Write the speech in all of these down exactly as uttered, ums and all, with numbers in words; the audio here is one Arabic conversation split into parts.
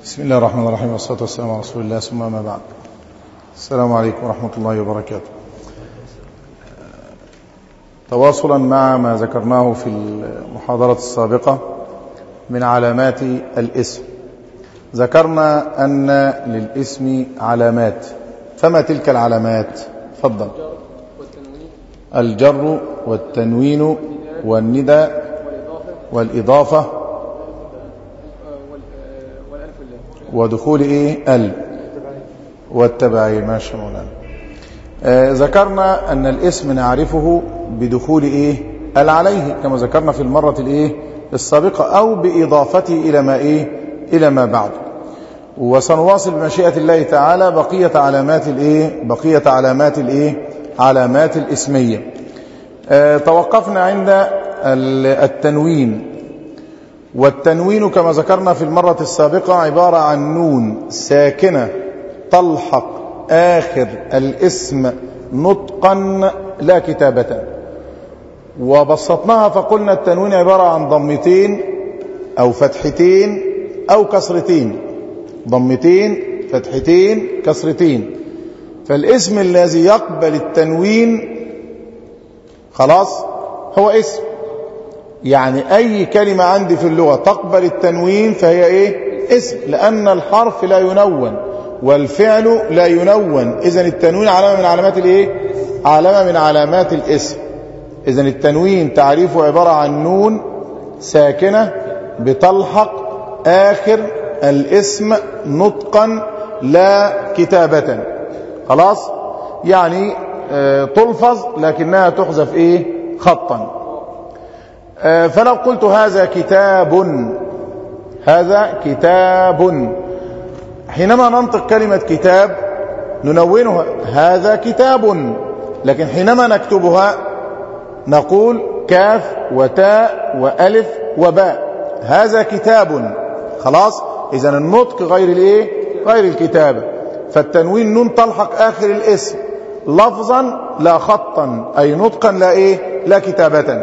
بسم الله الرحمن الرحيم، والصلاة والسلام على رسول الله، ثم ما بعد. السلام عليكم ورحمة الله وبركاته. تواصلا مع ما ذكرناه في المحاضرة السابقة من علامات الاسم، ذكرنا أن للاسم علامات، فما تلك العلامات؟ تفضل. الجر والتنوين والندى والإضافة ودخول إيه؟ ال والتبعية. ماشي مولانا. آه ذكرنا أن الاسم نعرفه بدخول إيه؟ ال عليه كما ذكرنا في المرة الإيه؟ السابقة، أو بإضافته إلى ما إيه؟ إلى ما بعد. وسنواصل بمشيئة الله تعالى بقية علامات الإيه؟ بقية علامات الإيه؟ علامات الاسمية. آه توقفنا عند التنوين، والتنوين كما ذكرنا في المرة السابقة عبارة عن نون ساكنة تلحق آخر الاسم نطقا لا كتابة. وبسطناها فقلنا التنوين عبارة عن ضمتين أو فتحتين أو كسرتين، ضمتين فتحتين كسرتين. فالاسم الذي يقبل التنوين خلاص هو اسم، يعني أي كلمة عندي في اللغة تقبل التنوين فهي إيه؟ اسم، لأن الحرف لا ينون والفعل لا ينون. إذن التنوين علامة من علامات الإيه؟ علامة من علامات الاسم. إذن التنوين تعريفه عبارة عن نون ساكنة بتلحق آخر الاسم نطقا لا كتابة. خلاص؟ يعني آه تلفظ لكنها تحذف إيه؟ خطا. فلو قلت هذا كتاب، هذا كتاب، حينما ننطق كلمة كتاب ننونها هذا كتاب، لكن حينما نكتبها نقول كاف وتاء وألف وباء، هذا كتاب. خلاص؟ إذن النطق غير الايه؟ غير الكتابة. فالتنوين نون تلحق آخر الاسم لفظا لا خطا، أي نطقا لا ايه؟ لا كتابة.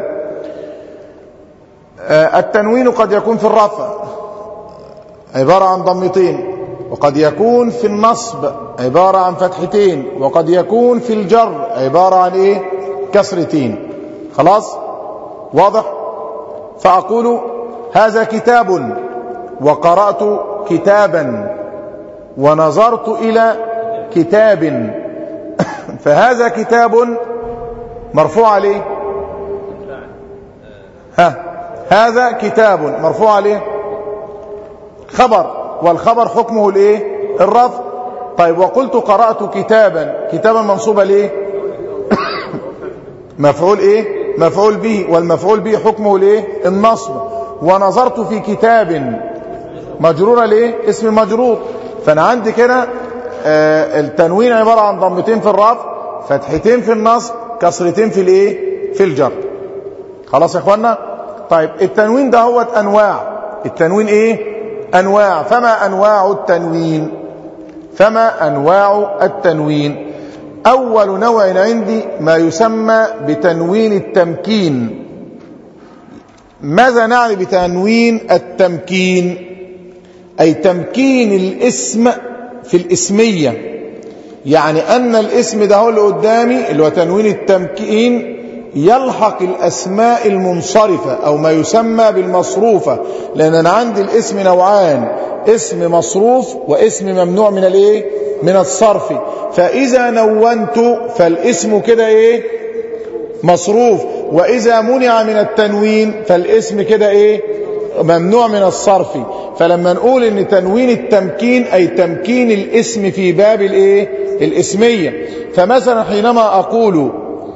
التنوين قد يكون في الرفع عبارة عن ضمتين، وقد يكون في النصب عبارة عن فتحتين، وقد يكون في الجر عبارة عن ايه؟ كسرتين. خلاص؟ واضح؟ فأقول هذا كتاب وقرأت كتابا ونظرت إلى كتاب، فهذا كتاب مرفوع عليه، ها هذا كتاب مرفوع عليه خبر، والخبر حكمه الايه؟ الرفع. طيب وقلت قرأت كتابا، كتابا منصوبة ليه؟ مفعول ايه؟ مفعول به، والمفعول به حكمه الايه؟ النصب. ونظرت في كتاب مجرورة ليه؟ اسم مجرور. فانا عندي كده آه التنوين عبارة عن ضمتين في الرفع، فتحتين في النصب، كسرتين في الايه؟ في الجر. خلاص يا اخوانا؟ طيب التنوين ده هو انواع، التنوين ايه؟ انواع. فما انواع التنوين؟ فما انواع التنوين؟ اول نوع عندي ما يسمى بتنوين التمكين. ماذا نعني بتنوين التمكين؟ اي تمكين الاسم في الاسمية، يعني ان الاسم ده هو اللي قدامي اللي هو تنوين التمكين يلحق الأسماء المنصرفة أو ما يسمى بالمصروفة، لأن أنا عندي الاسم نوعان، اسم مصروف واسم ممنوع من الايه؟ من الصرف. فإذا نونت فالاسم كده ايه؟ مصروف، وإذا منع من التنوين فالاسم كده ايه؟ ممنوع من الصرف. فلما نقول ان تنوين التمكين أي تمكين الاسم في باب الايه؟ الاسمية. فمثلا حينما أقول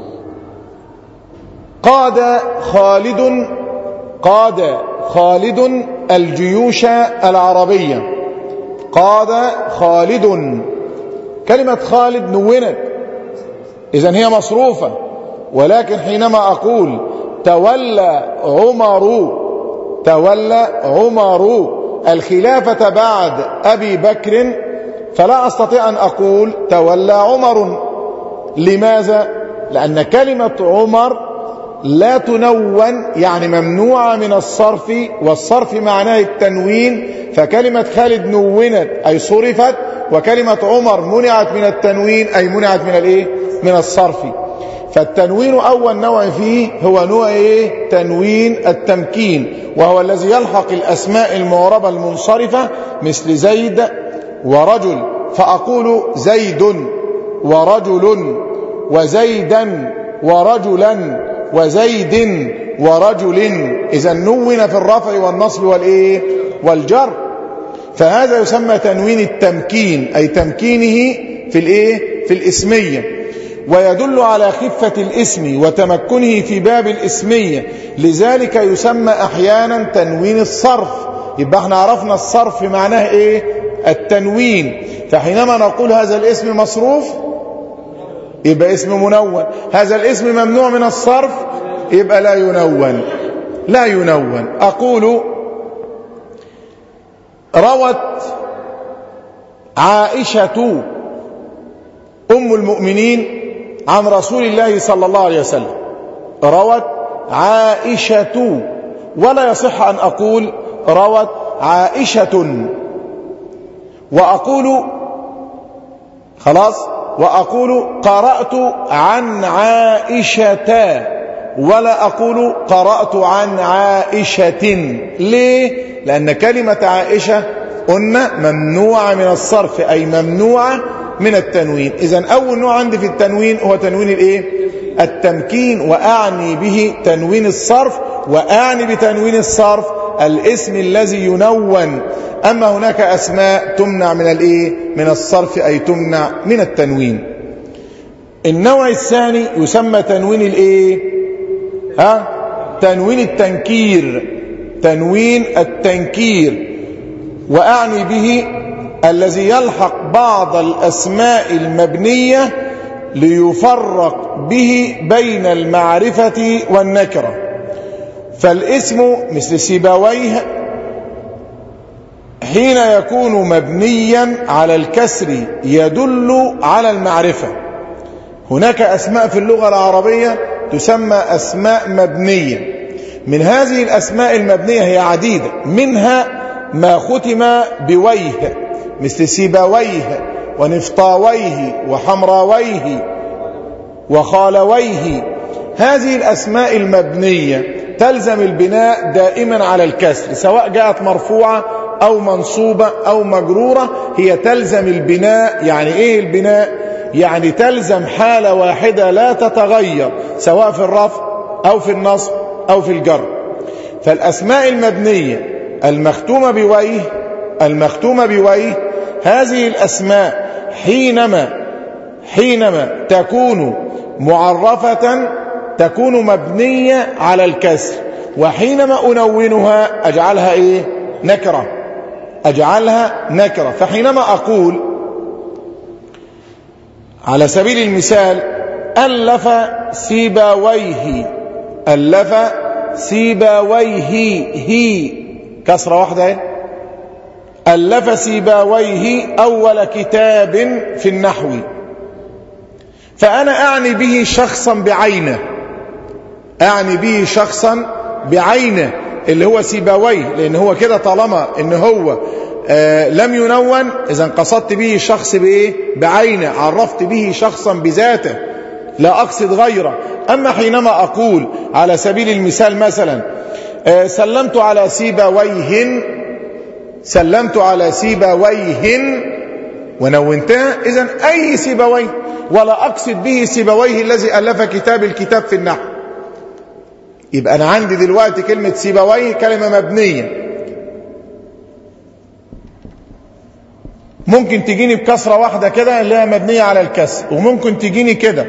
قاد خالد، قاد خالد الجيوش العربية، قاد خالد، كلمة خالد نونت إذن هي مصروفة. ولكن حينما أقول تولى عمر، تولى عمر الخلافة بعد أبي بكر، فلا أستطيع أن أقول تولى عمر. لماذا؟ لأن كلمة عمر لا تنون يعني ممنوعة من الصرف، والصرف معناه التنوين، فكلمة خالد نونت أي صرفت، وكلمة عمر منعت من التنوين أي منعت من الايه؟ من الصرف. فالتنوين أول نوع فيه هو نوع ايه؟ تنوين التمكين، وهو الذي يلحق الأسماء المعربة المنصرفة مثل زيد ورجل، فأقول زيد ورجل وزيدا ورجلا وزيد ورجل، إذا نون في الرفع والنصب والإيه؟ والجر. فهذا يسمى تنوين التمكين، أي تمكينه في الإيه؟ في الإسمية، ويدل على خفة الاسم وتمكنه في باب الإسمية، لذلك يسمى أحيانا تنوين الصرف. يبقى احنا عرفنا الصرف معناه إيه؟ التنوين. فحينما نقول هذا الاسم مصروف يبقى اسم منون، هذا الاسم ممنوع من الصرف يبقى لا ينون، لا ينون. أقول روت عائشة أم المؤمنين عن رسول الله صلى الله عليه وسلم، روت عائشة، ولا يصح أن أقول روت عائشة. وأقول خلاص، وأقول قرأت عن عائشة، ولا أقول قرأت عن عائشة. ليه؟ لأن كلمة عائشة قلنا ممنوعة من الصرف، أي ممنوعة من التنوين. إذن أول نوع عندي في التنوين هو تنوين الإيه؟ التمكين، وأعني به تنوين الصرف، وأعني بتنوين الصرف الاسم الذي ينون. أما هناك أسماء تمنع من الإيه؟ من الصرف، أي تمنع من التنوين. النوع الثاني يسمى تنوين الإيه؟ ها؟ تنوين التنكير، تنوين التنكير، وأعني به الذي يلحق بعض الأسماء المبنية ليفرق به بين المعرفة والنكرة. فالاسم مثل سيبويه حين يكون مبنيا على الكسر يدل على المعرفة. هناك أسماء في اللغة العربية تسمى أسماء مبنية، من هذه الأسماء المبنية هي عديدة، منها ما ختم بويه مثل سيبويه ونفطاويه وحمراويه وخالويه. هذه الأسماء المبنية تلزم البناء دائما على الكسر، سواء جاءت مرفوعة أو منصوبة أو مجرورة، هي تلزم البناء. يعني إيه البناء؟ يعني تلزم حالة واحدة لا تتغير، سواء في الرفع أو في النصب أو في الجر. فالأسماء المبنية المختومة بويه المختومة بويه هذه الأسماء حينما حينما تكون معرفة تكون مبنية على الكسر، وحينما أنونها أجعلها إيه؟ نكرة، أجعلها نكرة. فحينما أقول على سبيل المثال ألف سيبويه، ألف سيبويه، هي كسرة واحدة، ألف سيبويه أول كتاب في النحو، فأنا أعني به شخصا بعينه، أعني به شخصا بعينه اللي هو سيبويه، لأن هو كده طالما إن هو آه لم ينون إذن قصدت به شخص بإيه؟ بعينه، عرفت به شخصا بذاته، لا أقصد غيره. أما حينما أقول على سبيل المثال مثلا آه سلمت على سيبويه، سلمت على سيبويه ونونتها، إذن أي سيبويه، ولا أقصد به سيبويه الذي ألف كتاب الكتاب في النحو. يبقى أنا عندي دلوقتي كلمة سيبويه كلمة مبنية، ممكن تجيني بكسرة واحدة كده اللي هي مبنية على الكسر، وممكن تجيني كده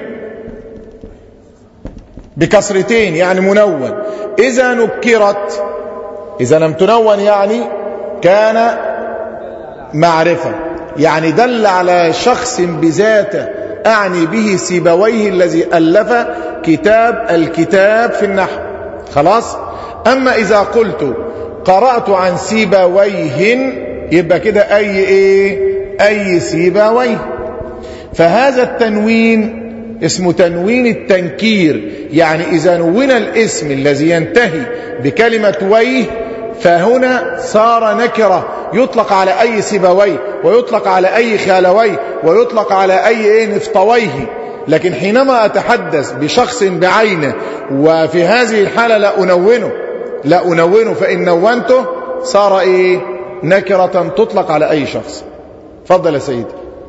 بكسرتين يعني منون. إذا نكرت، إذا لم تنون يعني كان معرفة، يعني دل على شخص بذاته، أعني به سيبويه الذي ألف كتاب الكتاب في النحو. خلاص. أما إذا قلت قرأت عن سيبويه يبقى كده أي إيه؟ أي سيبويه. فهذا التنوين اسمه تنوين التنكير. يعني إذا نون الاسم الذي ينتهي بكلمة ويه فهنا صار نكرة، يطلق على أي سيبويه ويطلق على أي خالويه ويطلق على أي إيه نفطويه. لكن حينما أتحدث بشخص بعينه وفي هذه الحالة لا أنونه لا أنونه فإن نونته صار إيه نكرة تطلق على أي شخص. فضل يا سيدي.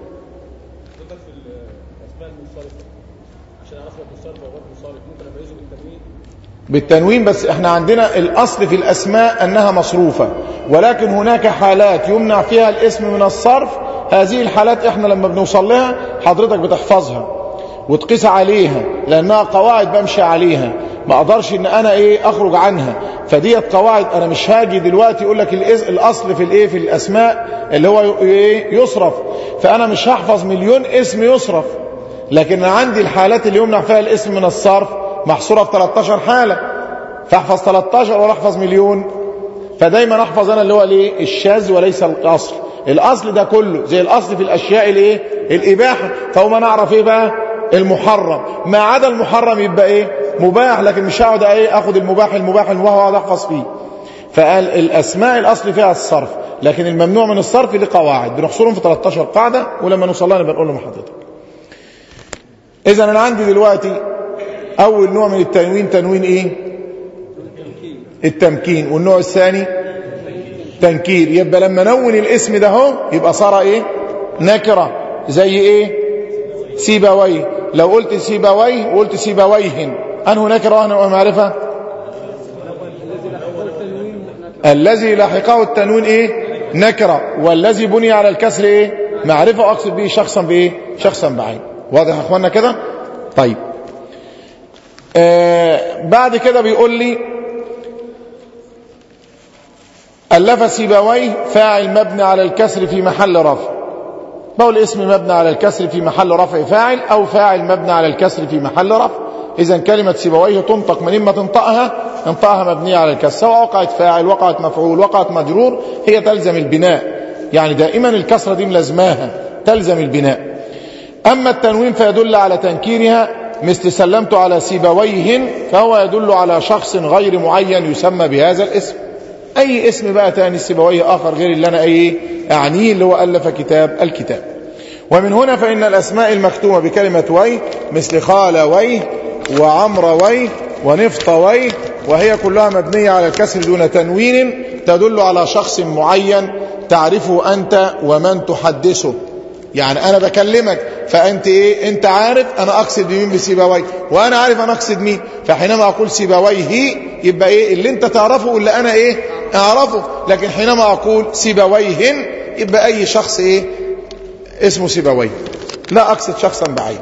بالتنوين بس احنا عندنا الأصل في الأسماء أنها مصروفة، ولكن هناك حالات يمنع فيها الاسم من الصرف. هذه الحالات احنا لما بنوصل لها حضرتك بتحفظها وتقيس عليها، لأنها قواعد بمشي عليها، ما أقدرش إن أنا إيه أخرج عنها. فديت قواعد أنا مش هاجي دلوقتي يقول لك الأصل في الإيه في الأسماء اللي هو إيه يصرف، فأنا مش هحفظ مليون اسم يصرف، لكن أنا عندي الحالات اللي يمنع فيها الاسم من الصرف محصورة في ثلاثة عشر حالة، فاحفظ ثلاثة عشر ولا احفظ مليون. فدايما احفظ انا اللي هو الايه الشاذ وليس الاصل. الاصل ده كله زي الاصل في الاشياء الايه الاباحه، فهو ما نعرف ايه بقى المحرم، ما عدا المحرم يبقى ايه مباح، لكن مش هقعد ايه اخد المباح المباح المباح واقعد احفظ فيه. فقال الاسماء الاصل فيها الصرف، لكن الممنوع من الصرف ليه قواعد بنحصرهم في ثلاثة عشر قاعده، ولما نوصل لها نبقى نقول لهم حضرتك. اذا انا عندي دلوقتي اول نوع من التنوين تنوين ايه التمكين، والنوع الثاني تنكير. يبقى لما نون الاسم ده هو يبقى صار ايه نكره، زي ايه سيبويه. لو قلت سيبويه وقلت سيبويهن انه نكره وانه معرفه؟ الذي لاحقه التنوين ايه نكره، والذي بني على الكسر ايه معرفه، واقصد به شخصا بايه شخصا بعين. واضح يا اخوانا كده؟ طيب آه بعد كده بيقول لي ألف سيبويه فاعل مبني على الكسر في محل رفع. بقول اسم مبني على الكسر في محل رفع فاعل، أو فاعل مبني على الكسر في محل رفع. إذن كلمة سيبويه تنطق من إما تنطقها انطقها مبنية على الكسر، سواء وقعت فاعل وقعت مفعول وقعت مجرور هي تلزم البناء، يعني دائما الكسرة دي ملزماها تلزم البناء. أما التنوين فيدل على تنكيرها، مثل سلمت على سيبويهن، فهو يدل على شخص غير معين يسمى بهذا الاسم. أي اسم بقى تاني سيبويه آخر غير اللي أنا أيه أعنيه اللي هو ألف كتاب الكتاب. ومن هنا فإن الأسماء المكتومة بكلمة وي مثل خالويه وعمرويه ونفطويه وهي كلها مبنية على الكسر دون تنوين تدل على شخص معين تعرفه أنت ومن تحدثه. يعني أنا بكلمك فأنت إيه أنت عارف أنا أقصد مين بسيبويه، وأنا عارف أنا أقصد مين، فحينما أقول سيبويه يبقى إيه اللي أنت تعرفه واللي أنا إيه أعرفه. لكن حينما أقول سيبويهن يبقى أي شخص إيه اسمه سيبويه، لا أقصد شخصا بعين.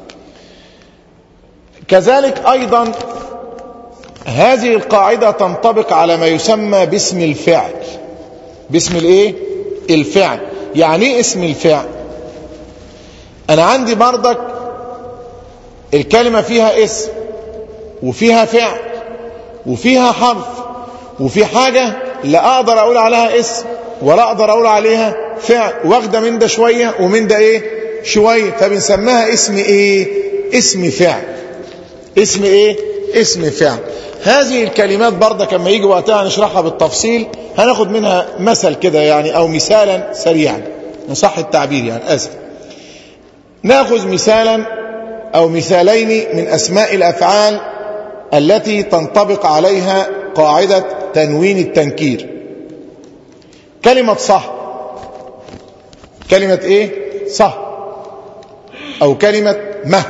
كذلك أيضا هذه القاعدة تنطبق على ما يسمى باسم الفعل. باسم الإيه الفعل. يعني إيه اسم الفعل؟ أنا عندي بردك الكلمة فيها اسم وفيها فعل وفيها حرف، وفي حاجة لا أقدر أقول عليها اسم ولا أقدر أقول عليها فعل، واخدة من ده شوية ومن ده إيه شوية، فبنسميها اسم إيه اسم فعل. اسم إيه اسم فعل. هذه الكلمات بردك لما يجي وقتها نشرحها بالتفصيل هناخد منها مثل كده يعني، أو مثالا سريعا نصح التعبير يعني آسف. ناخذ مثالا أو مثالين من أسماء الأفعال التي تنطبق عليها قاعدة تنوين التنكير. كلمة صح، كلمة إيه صح، أو كلمة مه،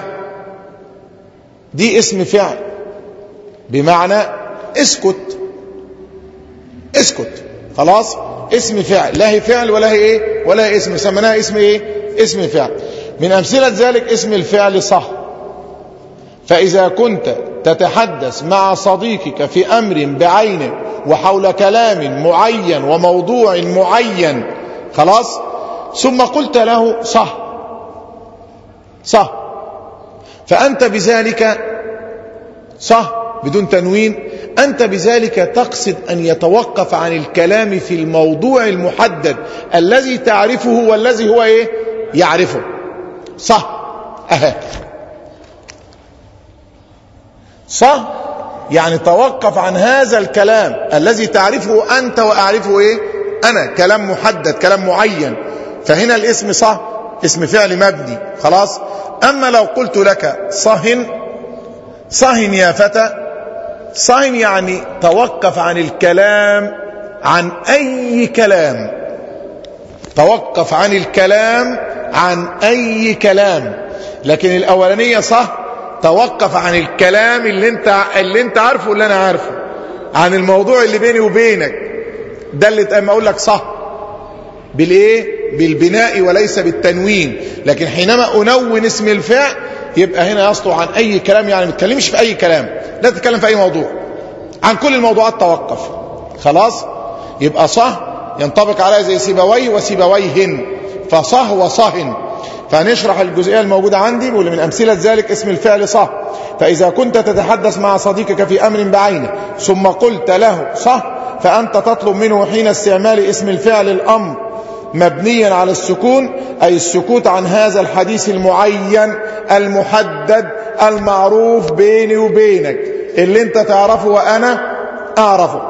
دي اسم فعل بمعنى اسكت اسكت، خلاص اسم فعل، لا هي فعل ولا هي إيه ولا هي اسم، سميناها اسم إيه اسم فعل. من أمثلة ذلك اسم الفعل صح. فإذا كنت تتحدث مع صديقك في أمر بعينه وحول كلام معين وموضوع معين خلاص، ثم قلت له صح صح، فأنت بذلك صح بدون تنوين، أنت بذلك تقصد أن يتوقف عن الكلام في الموضوع المحدد الذي تعرفه والذي هو إيه يعرفه. صح أها صح يعني توقف عن هذا الكلام الذي تعرفه أنت وأعرفه إيه أنا، كلام محدد كلام معين، فهنا الاسم صح اسم فعل مبني خلاص. أما لو قلت لك صهن، صهن يا فتى، صهن يعني توقف عن الكلام، عن أي كلام، توقف عن الكلام عن أي كلام. لكن الأولانية صح توقف عن الكلام اللي انت اللي انت عارفه اللي انا عارفه، عن الموضوع اللي بيني وبينك، ده اللي اما اقول لك صح بالايه بالبناء وليس بالتنوين. لكن حينما انون اسم الفعل يبقى هنا يصلح عن اي كلام، يعني ما تتكلمش في اي كلام، لا تتكلم في اي موضوع، عن كل الموضوعات توقف خلاص. يبقى صح ينطبق عليها زي سيبويه وسيبويهن، فصه وصهن. فنشرح الجزئية الموجودة عندي، بيقول من أمثلة ذلك اسم الفعل صح. فإذا كنت تتحدث مع صديقك في أمر بعينه ثم قلت له صح، فأنت تطلب منه حين استعمال اسم الفعل الأمر مبنيا على السكون، أي السكوت عن هذا الحديث المعين المحدد المعروف بيني وبينك، اللي انت تعرفه وأنا أعرفه.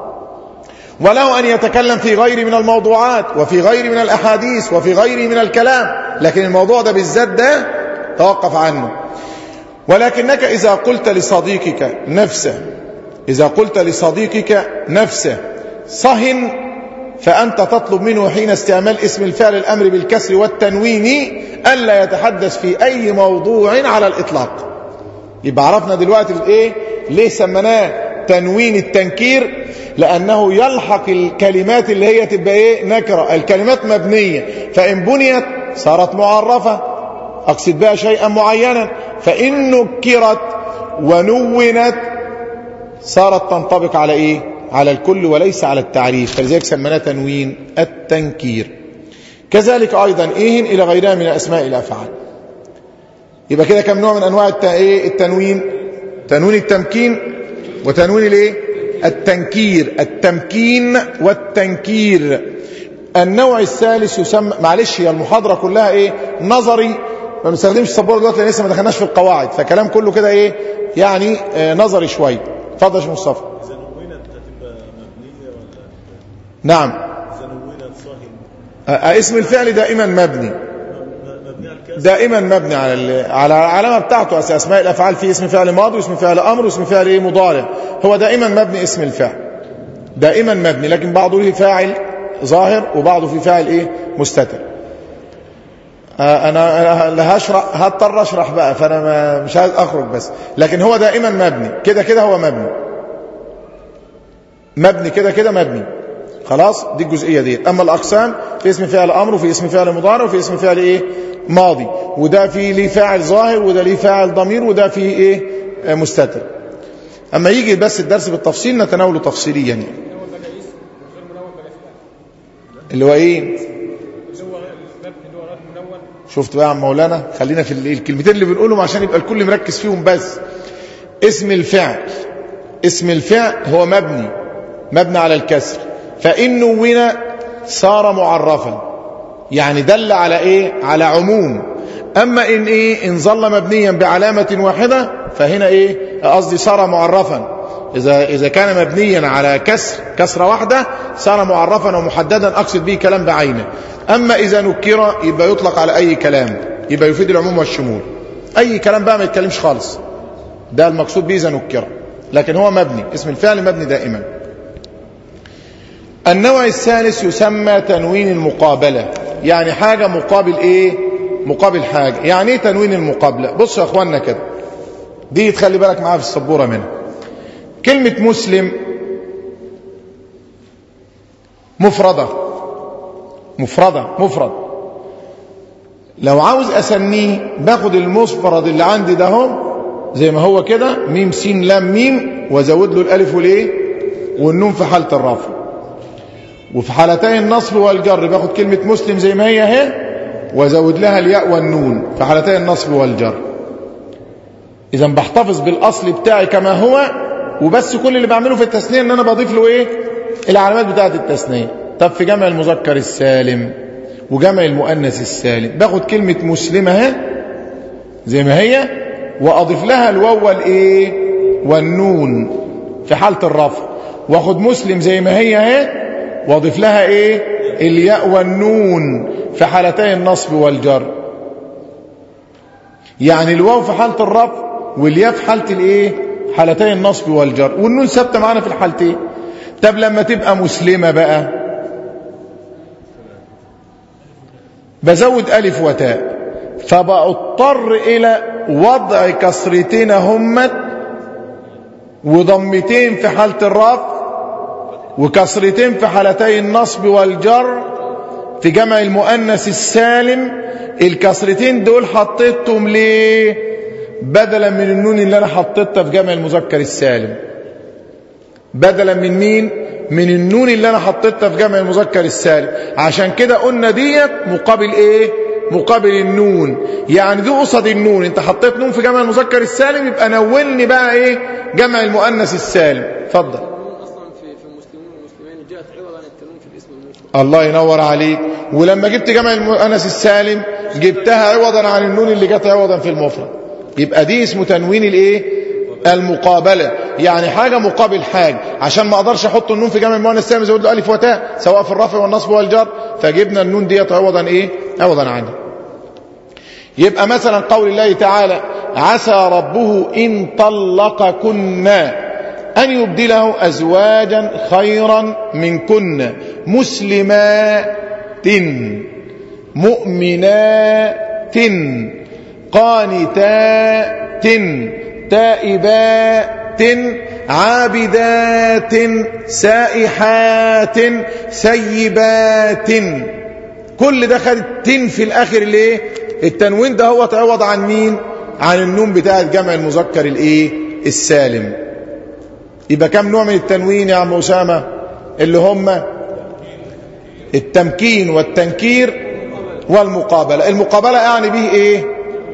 وله أن يتكلم في غير من الموضوعات وفي غير من الأحاديث وفي غير من الكلام، لكن الموضوع ده بالذات ده توقف عنه. ولكنك إذا قلت لصديقك نفسه، إذا قلت لصديقك نفسه صهن، فأنت تطلب منه حين استعمال اسم الفعل الأمر بالكسر والتنوين ألا يتحدث في أي موضوع على الإطلاق. يبقى عرفنا دلوقتي إيه ليه سمناه تنوين التنكير، لأنه يلحق الكلمات اللي هي تبقى إيه نكرة. الكلمات مبنية، فإن بنيت صارت معرفة أقصد بها شيئا معينا، فإن نكرت ونونت صارت تنطبق على إيه على الكل وليس على التعريف، فلذلك سمناه تنوين التنكير. كذلك أيضا إيه إلى غيرها من أسماء الأفعال. يبقى كده كم نوع من أنواع التنوين؟ تنوين التمكين وتنوين الايه التنكير، التمكين والتنكير. النوع الثالث يسمى، معلش هي المحاضرة كلها ايه نظري، ما بنستخدمش السبورة دلوقتي لان لسه ما دخلناش في القواعد، فكلام كله كده ايه يعني آه نظري شوية. اتفضل يا شيخ مصطفى. إذا نونت هتبقى مبنية ولا؟ نعم. إذا نونت صهن. آه اسم الفعل دائما مبني، دائما مبني على على العلامه بتاعته. اسماء الافعال في اسم فعل ماضي واسم فعل امر واسم فعل ايه مضارع، هو دائما مبني اسم الفعل دائما مبني، لكن بعضه له فاعل ظاهر وبعضه في فاعل ايه مستتر. آه انا لا هشرح، هضطر اشرح بقى، فانا ما مش عايز اخرج بس، لكن هو دائما مبني كده كده، هو مبني مبني كده كده مبني خلاص. دي الجزئيه دي. اما الاقسام في اسم فعل امر وفي اسم فعل مضارع وفي اسم فعل ايه ماضي، وده فيه ليه فاعل ظاهر وده ليه فاعل ضمير وده فيه ايه مستتر. اما يجي بس الدرس بالتفصيل نتناوله تفصيليا يعني. اللي هو ايه شفت بقى يا عم مولانا، خلينا في الكلمتين اللي بنقولهم عشان يبقى الكل مركز فيهم. بس اسم الفعل، اسم الفعل هو مبني مبني على الكسر، فإن نون صار معرفا، يعني دل على ايه على عموم. اما ان ايه ان ظل مبنيا بعلامة واحدة فهنا ايه قصدي صار معرفا. اذا اذا كان مبنيا على كسر كسرة واحدة صار معرفا ومحددا، اقصد به كلام بعينه. اما اذا نكر يبقى يطلق على اي كلام، يبقى يفيد العموم والشمول، اي كلام بقى ما يتكلمش خالص، ده المقصود به اذا نكر. لكن هو مبني، اسم الفعل مبني دائما. النوع الثالث يسمى تنوين المقابلة، يعني حاجة مقابل ايه مقابل حاجة. يعني ايه تنوين المقابلة؟ بصوا يا اخواننا كده، دي تخلي بالك معاها في السبورة منها. كلمة مسلم مفردة مفردة مفرد، لو عاوز اسميه باخد المفرد اللي عندي ده اهو زي ما هو كده، ميم سين لام ميم، وازود له الالف والايه والنون في حالة الرفع، وفي حالتين النصب والجر باخد كلمة مسلم زي ما هي اهي وازود لها الياء والنون في حالتين النصب والجر. اذا بحتفظ بالاصل بتاعي كما هو، وبس كل اللي بعمله في التثنية ان انا بضيف له ايه العلامات بتاعة التثنية. طب في جمع المذكر السالم وجمع المؤنث السالم باخد كلمة مسلمة اهي زي ما هي واضيف لها الواو والايه والنون في حالة الرفع، واخد مسلم زي ما هي اهي واضيف لها ايه الياء والنون في حالتي النصب والجر. يعني الواو في حالة الرفع والياء في حالة الايه حالتي النصب والجر، والنون ثابته معانا في الحالتين. طب لما تبقى مسلمة بقى بزود ألف وتاء، فبضطر إلى وضع كسرتين همت وضمتين في حالة الرفع وكسرتين في حالتي النصب والجر في جمع المؤنث السالم. الكسرتين دول حطيتهم ليه؟ بدلا من النون اللي أنا حطيتها في جمع المذكر السالم. بدلا من مين؟ من النون اللي أنا حطيتها في جمع المذكر السالم. عشان كده قلنا ديت مقابل إيه؟ مقابل النون. يعني دي قصد النون، انت حطيت نون في جمع المذكر السالم يبقى نولني بقى ايه جمع المؤنث السالم. اتفضل. اصلا في في المسلمين والمسلمين جاءت عوض عن التنوين في الاسم المفرد. الله ينور عليك. ولما جبت جمع المؤنث السالم جبتها عوضا عن النون اللي جت عوضا في المفرد، يبقى دي اسمه تنوين الايه المقابله. يعني حاجه مقابل حاجه، عشان ما اقدرش احط النون في جمع المؤنث السالم زود له الف وتاء سواء في الرفع والنصب والجر، فجبنا النون ديت عوضا ايه عوضا عنها. يبقى مثلا قول الله تعالى عسى ربه إن طلقكن أن يبدله أزواجا خيرا منكن مسلمات مؤمنات قانتات تائبات عابدات سائحات سيبات. كل ده خد تن في الآخر ليه؟ التنوين ده هو تعوض عن مين؟ عن النون بتاعت جمع المذكر الايه السالم. يبقى كم نوع من التنوين يا عم أسامة؟ اللي هم التمكين والتنكير والمقابلة. المقابلة يعني به ايه؟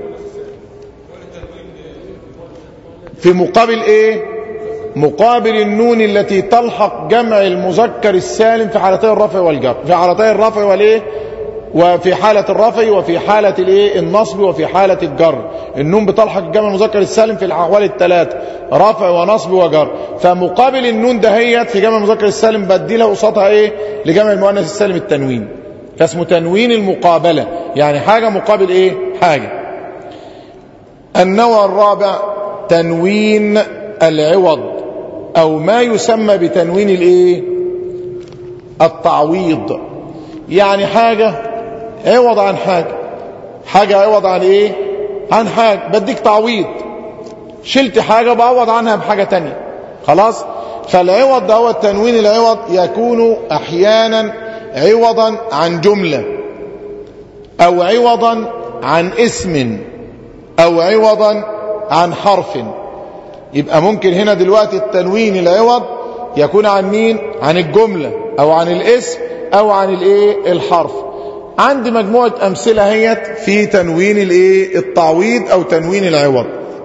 في مقابل ايه؟ مقابل النون التي تلحق جمع المذكر السالم في حالتي الرفع والجر، في حالتي الرفع والايه وفي حالة الرفع وفي حالة الايه النصب وفي حالة الجر. النون بتلحق الجمع المذكر السالم في الأحوال الثلاثة رفع ونصب وجر. فمقابل النون دهيت في جمع المذكر السالم بدي لها قصادها ايه لجمع المؤنث السالم التنوين، فاسمه تنوين المقابلة. يعني حاجة مقابل ايه حاجة. النوع الرابع تنوين العوض او ما يسمى بتنوين الايه التعويض. يعني حاجة عوض عن حاجة، حاجة عوض عن ايه عن حاجة، بديك تعويض، شلت حاجة بعوض عنها بحاجة تانية خلاص. فالعوض ده هو التنوين. العوض يكون احيانا عوضا عن جملة او عوضا عن اسم او عوضا عن حرف. يبقى ممكن هنا دلوقتي التنوين العوض يكون عن مين؟ عن الجملة او عن الاسم او عن الايه الحرف. عندي مجموعة امثلة هيت في تنوين الايه التعويض او تنوين العوض.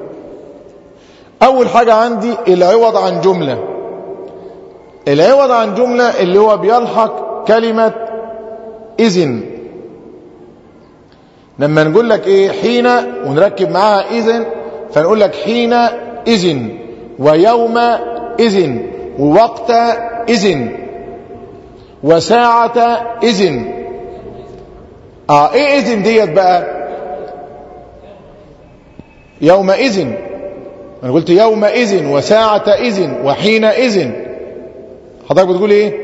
اول حاجة عندي العوض عن جملة. العوض عن جملة اللي هو بيلحق كلمة اذن. لما نقول لك ايه حين ونركب معاها اذن فنقول لك حين اذن ويوم اذن ووقت اذن وساعة اذن. اه ايه اذن ديت بقى؟ يوم اذن، انا قلت يوم اذن وساعة اذن وحين اذن. حضرتك بتقول ايه؟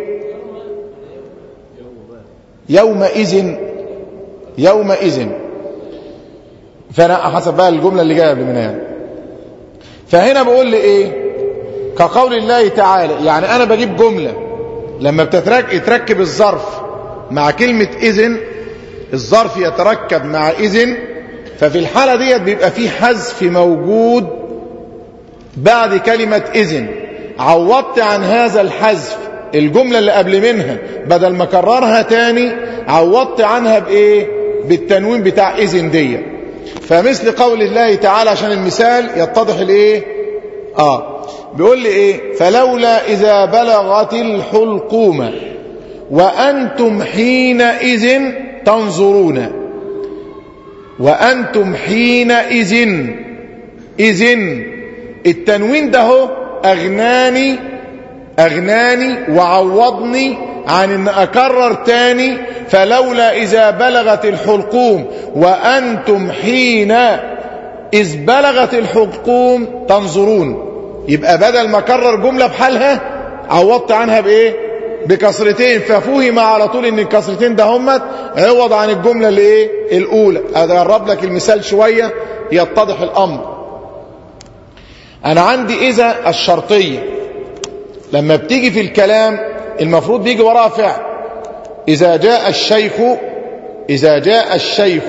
يوم اذن يوم اذن. فانا حسب بقى الجملة اللي جايه قبل منها يعني. فهنا بقول لي ايه كقول الله تعالى. يعني انا بجيب جملة لما بتترك يتركب الظرف مع كلمة إذن، الظرف يتركب مع إذن، ففي الحالة ديت بيبقى فيه حذف موجود بعد كلمة إذن. عوضت عن هذا الحذف الجملة اللي قبل منها، بدل ما كررها تاني عوضت عنها بإيه؟ بالتنوين بتاع إذن ديت. فمثل قول الله تعالى عشان المثال يتضح الإيه؟ آه بيقول لي إيه؟ فلولا إذا بلغت الحلقوم وأنتم حينئذ تنظرون. وأنتم حينئذ إذن التنوين ده هو أغناني أغناني وعوضني عن أن أكرر تاني فلولا إذا بلغت الحلقوم وأنتم حين إذ بلغت الحلقوم تنظرون. يبقى بدل ما أكرر جملة بحالها عوضت عنها بإيه؟ بكسرتين، ففهم على طول ان الكسرتين ده همت عوض عن الجملة اللي ايه؟ الاولى. اقرب لك المثال شوية يتضح الامر. انا عندي اذا الشرطية لما بتيجي في الكلام المفروض بيجي وراها فعل. اذا جاء الشيخ اذا جاء الشيخ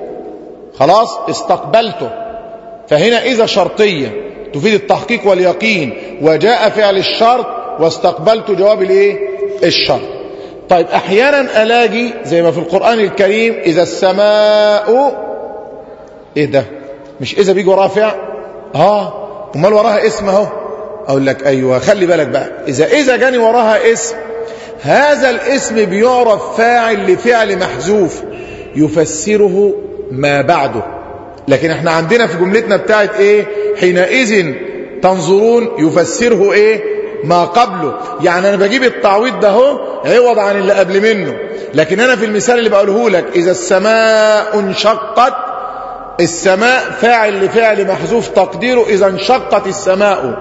خلاص استقبلته، فهنا اذا شرطية تفيد التحقيق واليقين، وجاء فعل الشرط واستقبلت جواب الايه؟ الشرط. طيب احيانا الاقي زي ما في القرآن الكريم اذا السماء، ايه ده؟ مش اذا بيجي وراها فعل؟ اه امال وراها اسم اهو. اقول لك ايوه خلي بالك بقى، اذا اذا جاني وراها اسم، هذا الاسم بيعرف فاعل لفعل محذوف يفسره ما بعده. لكن احنا عندنا في جملتنا بتاعت ايه؟ حينئذ تنظرون يفسره ايه؟ ما قبله. يعني انا بجيب التعويض ده هو عوض عن اللي قبل منه. لكن انا في المثال اللي بقوله لك اذا السماء انشقت، السماء فاعل لفعل محذوف تقديره اذا انشقت السماء،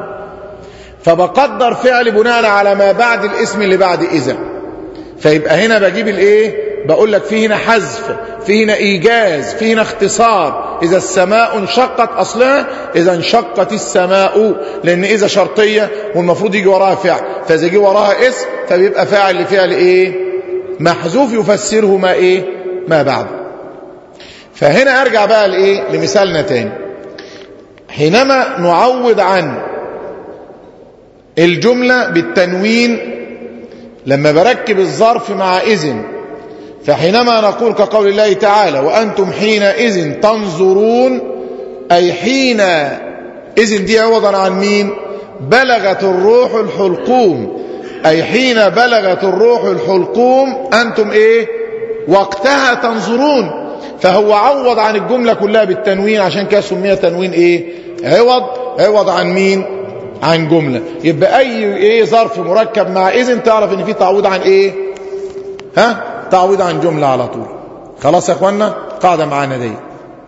فبقدر فعل بناء على ما بعد الاسم اللي بعد اذا. فيبقى هنا بجيب الايه؟ بقول لك في هنا حذف، في هنا ايجاز، في هنا اختصار. اذا السماء انشقت اصلها اذا انشقت السماء، لان اذا شرطيه والمفروض يجي وراها فعل، فاذا يجي وراها اسم فبيبقى فاعل لفعل ايه؟ محذوف يفسره ما ايه؟ ما بعد. فهنا ارجع بقى لايه؟ لمثالنا تاني. حينما نعوض عن الجمله بالتنوين لما بركب الظرف مع اذن، فحينما نقول كقول الله تعالى وأنتم حينئذ تنظرون، أي حين إذن دي عوضا عن مين؟ بلغت الروح الحلقوم، أي حين بلغت الروح الحلقوم أنتم إيه؟ وقتها تنظرون. فهو عوض عن الجملة كلها بالتنوين، عشان كده سميها تنوين إيه؟ عوض. عوض عن مين؟ عن جملة. يبقى أي إيه ظرف مركب مع إذن تعرف إن في تعويض عن إيه؟ ها؟ تعويض عن جملة على طول. خلاص يا اخوانا؟ قاعدة معانا دي.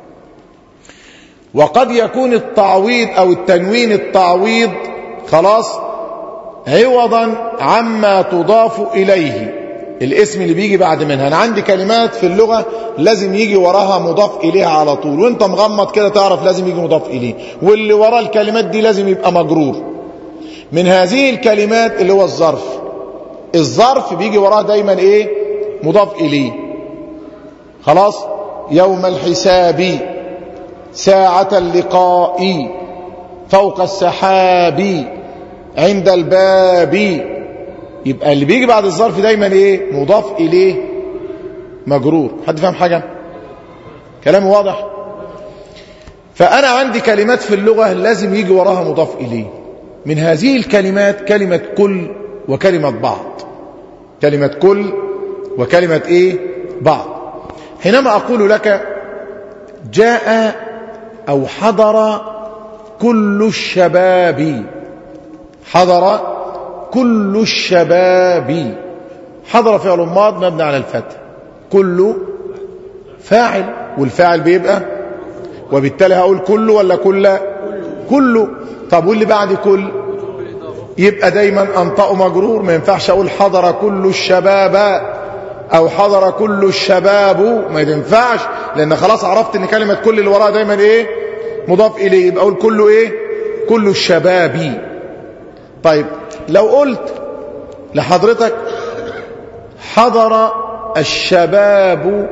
وقد يكون التعويض او التنوين التعويض خلاص عوضا عما تضاف اليه، الاسم اللي بيجي بعد منها. انا عندي كلمات في اللغة لازم يجي وراها مضاف اليها على طول، وانت مغمض كده تعرف لازم يجي مضاف اليه، واللي ورا الكلمات دي لازم يبقى مجرور. من هذه الكلمات اللي هو الظرف. الظرف بيجي وراه دايما ايه؟ مضاف إليه. خلاص؟ يوم الحساب، ساعة اللقاء، فوق السحاب، عند الباب. يبقى اللي بيجي بعد الظرف دايما ايه؟ مضاف إليه مجرور. حد فاهم حاجة؟ كلام واضح؟ فأنا عندي كلمات في اللغة لازم يجي وراها مضاف إليه. من هذه الكلمات كلمة كل وكلمة بعض. كلمة كل وكلمة ايه؟ بعض. حينما اقول لك جاء او حضر كل الشباب، حضر كل الشباب، حضر فعل ماض مبني على الفتح، كل فاعل والفاعل بيبقى، وبالتالي هقول كل ولا كل؟ كل. طب واللي بعد كل؟ يبقى دايما انطق مجرور. ما ينفعش اقول حضر كل الشباب او حضر كل الشباب، ما ينفعش، لان خلاص عرفت ان كلمة كل اللي وراها دايما ايه؟ مضاف اليه. يبقى اقول كله ايه؟ كل الشباب. طيب لو قلت لحضرتك حضر الشباب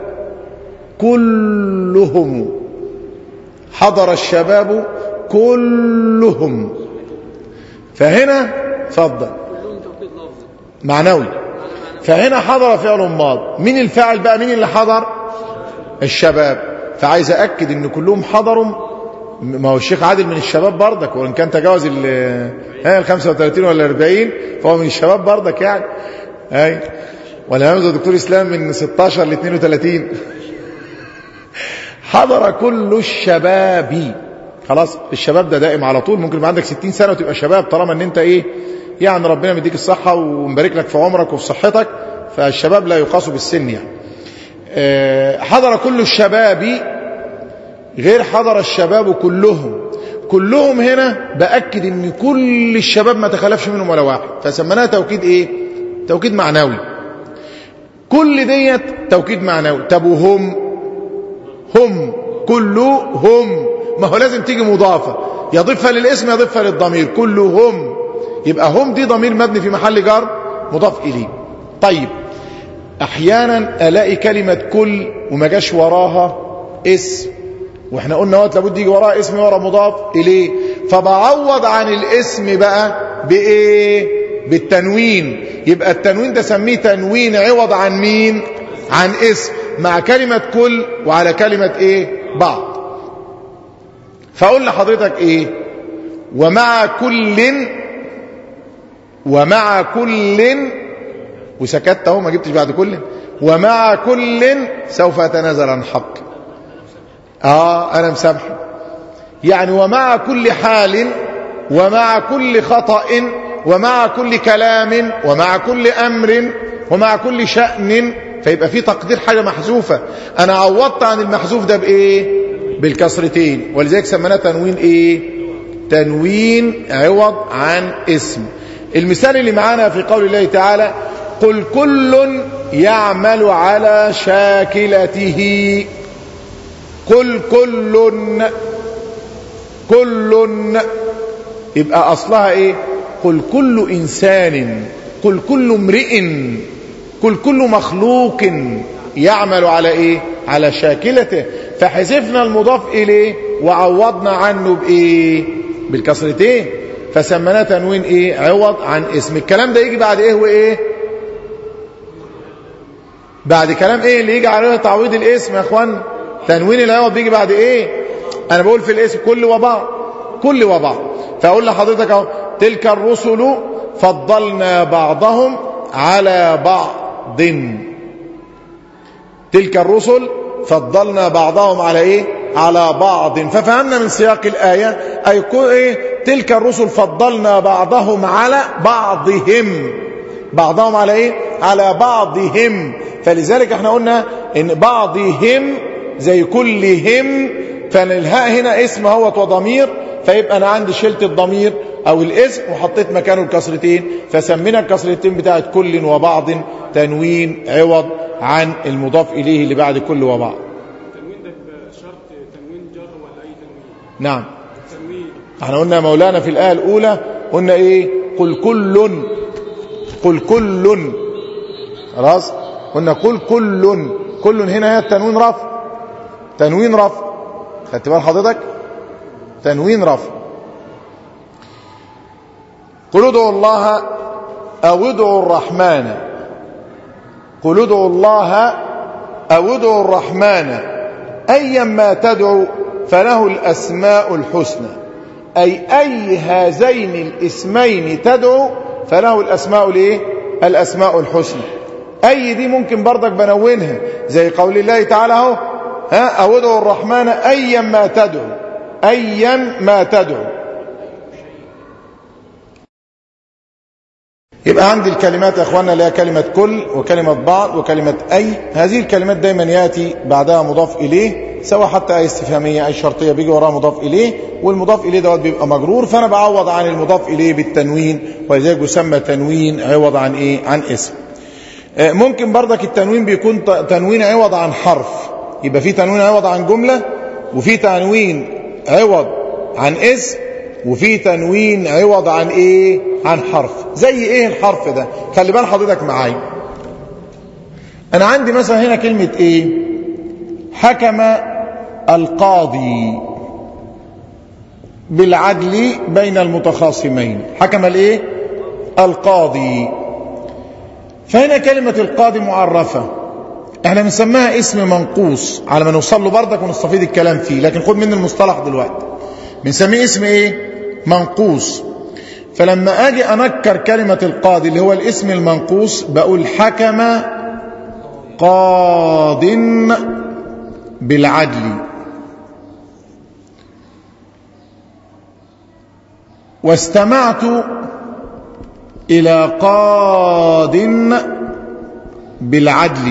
كلهم، حضر الشباب كلهم، فهنا اتفضل معنوي. فهنا حضر فعل ماض، مين الفاعل بقى؟ مين اللي حضر؟ الشباب. فعايز أأكد ان كلهم حضروا. ما هو الشيخ عادل من الشباب بردك، وان كان تجاوز ال خمسة وثلاثين ولا أربعين فهو من الشباب بردك يعني. اي ولا همزة دكتور اسلام من ستاشر ل اثنين وثلاثين. حضر كل الشباب. خلاص الشباب ده دائم على طول، ممكن يبقى عندك ستين سنة وتبقى شباب طالما ان انت ايه يعني ربنا مديك الصحة ومبارك لك في عمرك وفي صحتك، فالشباب لا يقاس بالسن يعني. أه حضر كل الشباب غير حضر الشباب كلهم. كلهم هنا بأكد ان كل الشباب ما تخلفش منهم ولا واحد، فسمناها توكيد ايه؟ توكيد معنوي. كل ديت توكيد معنوي. طب وهم؟ هم كلهم، ما هو لازم تيجي مضافة يضيفها للاسم يضيفها للضمير. كلهم يبقى هم دي ضمير مبني في محل جر مضاف إليه. طيب احيانا الاقي كلمة كل وما جاش وراها اسم، واحنا قلنا وقت لابد يجي وراها اسم ورا مضاف اليه، فبعوض عن الاسم بقى بايه؟ بالتنوين. يبقى التنوين ده سميه تنوين عوض عن مين؟ عن اسم، مع كلمة كل وعلى كلمة ايه؟ بعض. فاقول لحضرتك ايه؟ ومع كل، ومع كل، وسكت اهو ما جبتش بعد كل، ومع كل سوف اتنازل عن حقي. اه انا مسامحه. يعني ومع كل حال، ومع كل خطأ، ومع كل كلام، ومع كل امر، ومع كل شأن، فيبقى في تقدير حاجة محذوفة. انا عوضت عن المحذوف ده بايه؟ بالكسرتين، ولذلك سميناه تنوين ايه؟ تنوين عوض عن اسم. المثال اللي معانا في قول الله تعالى قل كل يعمل على شاكلته. قل كل، كل يبقى اصلها ايه؟ قل كل انسان، قل كل امرئ، قل كل مخلوق يعمل على ايه؟ على شاكلته. فحذفنا المضاف اليه وعوضنا عنه بايه؟ بالكسرتين، فسمناه تنوين ايه؟ عوض عن اسم. الكلام ده يجي بعد ايه وايه؟ بعد كلام ايه اللي يجي عليه تعويض الاسم يا اخوان؟ تنوين العوض بيجي بعد ايه؟ انا بقول في الاسم كل وبعض، كل وبعض. فاقول لحضرتك اهو تلك الرسل فضلنا بعضهم على بعض. تلك الرسل فضلنا بعضهم على ايه؟ على بعض. ففهمنا من سياق الآية أي إيه؟ تلك الرسل فضلنا بعضهم على بعضهم. بعضهم على ايه؟ على بعضهم. فلذلك احنا قلنا ان بعضهم زي كلهم، فالهاء هنا اسم اهوت وضمير، فيبقى انا عندي شلت الضمير او الاسم وحطيت مكانه الكسرتين، فسمينا الكسرتين بتاعت كل وبعض تنوين عوض عن المضاف اليه اللي بعد كل وبعض. التنوين ده شرط تنوين جر ولا اي تنوين؟ نعم. التنوين احنا قلنا مولانا في الآية الأولى قلنا ايه؟ قل كل، قل كل، خلاص قلنا قل كل، كل هنا هي التنوين رفع، تنوين رفع، خدت بال حضرتك؟ تنوين رفع. قل ادعوا الله او ادعوا الرحمن، قل ادعوا الله او ادعوا الرحمن ايا ما تدعو فله الاسماء الحسنى. اي اي هذين الاسمين تدعو فله الاسماء الايه؟ الاسماء الحسنى. اي دي ممكن برضك بنونها زي قول الله تعالى اهو ها او ادعوا الرحمن ايا ما تدعو، ايا ما تدعو. يبقى عندي الكلمات يا اخوانا اللي هي كلمة كل وكلمة بعض وكلمة اي. هذه الكلمات دايما ياتي بعدها مضاف اليه، سواء حتى اي استفهامية اي شرطية بيجي وراها مضاف اليه، والمضاف اليه دوت بيبقى مجرور، فانا بعوض عن المضاف اليه بالتنوين، ولذلك يسمى تنوين عوض عن ايه؟ عن اسم. ممكن برضك التنوين بيكون تنوين عوض عن حرف، يبقى في تنوين عوض عن جملة، وفي تنوين عوض عن اسم، وفي تنوين عوض عن ايه؟ عن حرف. زي ايه الحرف ده؟ خلي بال حضرتك معايا. انا عندي مثلا هنا كلمة ايه؟ حكم القاضي بالعدل بين المتخاصمين. حكم الايه؟ القاضي. فهنا كلمة القاضي معرفة، احنا بنسميها اسم منقوص على ما نوصل له بردك ونستفيد الكلام فيه، لكن خد مني المصطلح دلوقتي. بنسميه اسم ايه؟ منقوص. فلما اجي انكر كلمة القاضي اللي هو الاسم المنقوص بقول حكم قاض بالعدل. واستمعت إلى قاض بالعدل.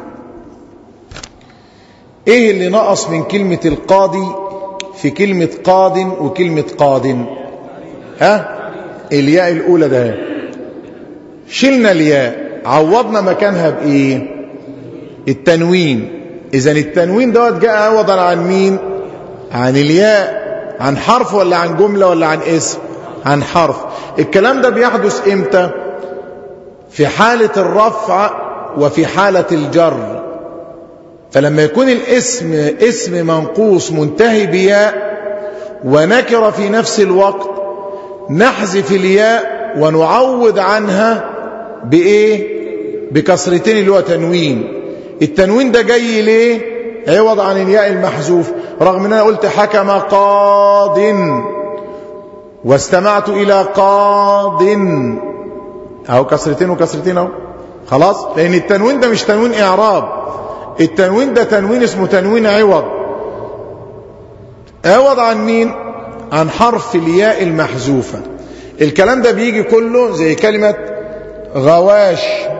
ايه اللي نقص من كلمة القاضي في كلمة قاض وكلمة قاض؟ ها؟ الياء الأولى ده شلنا الياء، عوضنا مكانها بإيه؟ التنوين. إذن التنوين دوت جاء عوضا عن مين؟ عن الياء. عن حرف ولا عن جملة ولا عن اسم؟ عن حرف. الكلام ده بيحدث امتى؟ في حالة الرفع وفي حالة الجر. فلما يكون الاسم اسم منقوص منتهي بياء ونكر في نفس الوقت، نحذف الياء ونعوض عنها بإيه؟ بكسرتين اللي هو تنوين. التنوين ده جاي ليه؟ عوض عن الياء المحذوف. رغم ان انا قلت حكم قاض واستمعت الى قاض، اهو كسرتين وكسرتين اهو، خلاص. لان التنوين ده مش تنوين اعراب، التنوين ده تنوين اسمه تنوين عوض. عوض عن مين؟ عن حرف الياء المحذوفة. الكلام ده بيجي كله زي كلمة غواش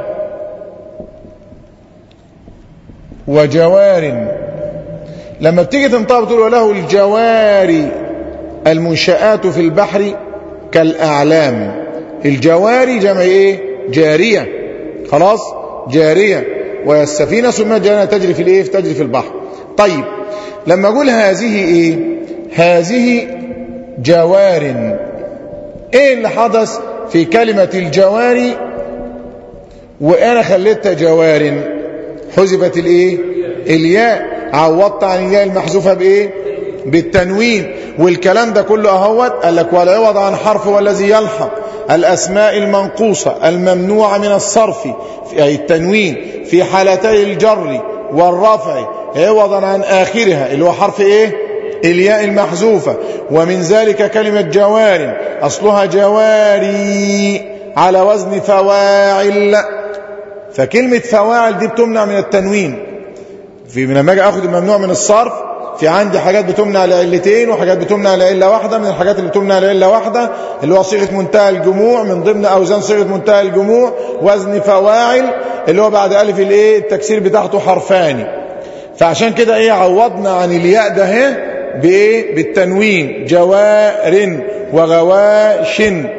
وجوار. لما بتيجي تنطق بتقول وله الجواري المنشآت في البحر كالأعلام. الجواري جمع ايه؟ جارية، خلاص، جارية. والسفينة سميت جارية تجري في الايه؟ تجري في البحر. طيب لما اقول هذه ايه؟ هذه جوار، ايه اللي حدث في كلمة الجواري وانا خليتها جوار؟ حذفت الايه؟ الياء. عوضت عن الياء المحذوفة بايه؟ بالتنوين. والكلام ده كله اهوت قال لك والعوض عن حرف والذي يلحق الاسماء المنقوصة الممنوعة من الصرف اي التنوين في حالتي الجر والرفع عوضا عن اخرها اللي هو حرف ايه؟ الياء المحذوفة. ومن ذلك كلمة جوار اصلها جواري على وزن فواعل. فكلمة فواعل دي بتمنع من التنوين. في لما اجي اخد الممنوع من الصرف، في عندي حاجات بتمنع لعلتين وحاجات بتمنع لعله واحده. من الحاجات اللي بتمنع لعله واحده اللي هو صيغه منتهى الجموع، من ضمن اوزان صيغه منتهى الجموع وزن فواعل اللي هو بعد الف الايه؟ التكسير بتاعته حرفان. فعشان كده ايه؟ عوضنا عن الياء ده اهي بايه؟ بالتنوين. جوار وغواش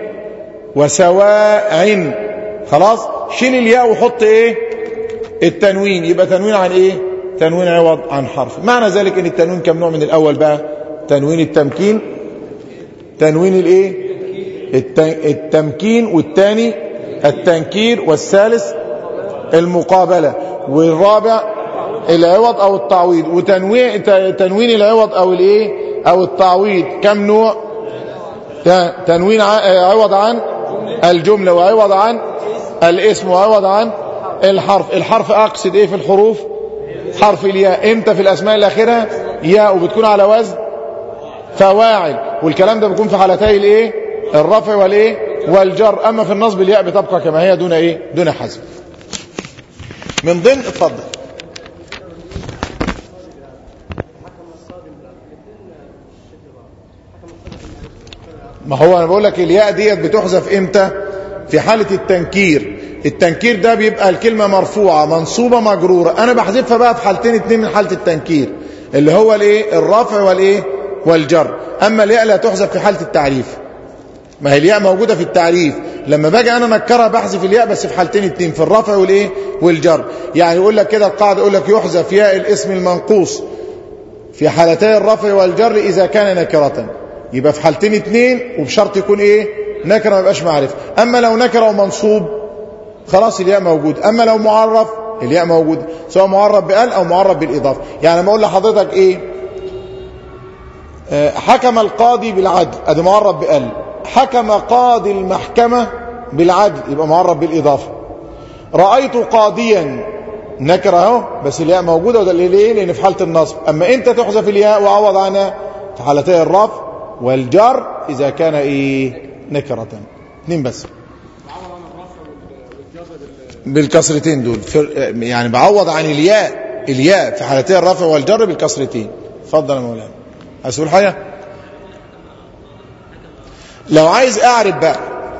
وسواع، خلاص. شيل الياء وحط ايه؟ التنوين. يبقى تنوين عن ايه؟ تنوين عوض عن حرف. معنى ذلك ان التنوين كم نوع من الاول بقى؟ تنوين التمكين، تنوين الايه؟ التمكين، والثاني التنكير، والثالث المقابلة، والرابع العوض او التعويض. وتنوين تنوين العوض او الايه؟ او التعويض كم نوع؟ تنوين عوض عن الجملة، وعوض عن الاسم، وعوض عن الحرف. الحرف اقصد ايه في الحروف؟ حرف الياء. امتى؟ في الاسماء الاخيره ياء وبتكون على وزن فواعل. والكلام ده بيكون في حالتي الايه؟ الرفع والايه؟ والجر. اما في النصب الياء بتبقى كما هي دون ايه؟ دون حذف. من ضمن اتفضل. ما هو انا بقول لك الياء ديت بتحذف امتى؟ في حاله التنكير. التنكير ده بيبقى الكلمة مرفوعة منصوبة مجرورة. انا بحذفها بقى في حالتين اتنين من حالة التنكير اللي هو الايه؟ الرفع والايه؟ والجر. اما الياء لا تحذف في حالة التعريف. ما هي الياء موجودة في التعريف، لما باجي انا نكرها بحذف الياء بس في حالتين اتنين، في الرفع والايه؟ والجر. يعني يقول لك كده القاعدة، يقول لك يحذف ياء الاسم المنقوص في حالتي الرفع والجر اذا كان نكرة. يبقى في حالتين اتنين وبشرط يكون ايه؟ نكرة، ما يبقاش معرفة. اما لو نكرة ومنصوب خلاص الياء موجود. اما لو معرف الياء موجود، سواء معرف بال او معرف بالاضافه. يعني ما اقول لحضرتك ايه؟ آه حكم القاضي بالعدل، ادي معرف بال. حكم قاضي المحكمه بالعدل، يبقى معرف بالاضافه. رايت قاضيا، نكره اهو بس الياء موجوده، وده ليه؟ لان في حاله النصب. اما انت تحذف الياء وعوض عنها في حالتي الرفع والجر اذا كان ايه؟ نكره. اثنين بس بالكسرتين دول. يعني بعوض عن الياء الياء في حالتين الرفع والجر بالكسرتين. اتفضل يا مولانا. عايز تقول حاجه؟ لو عايز اعرف بقى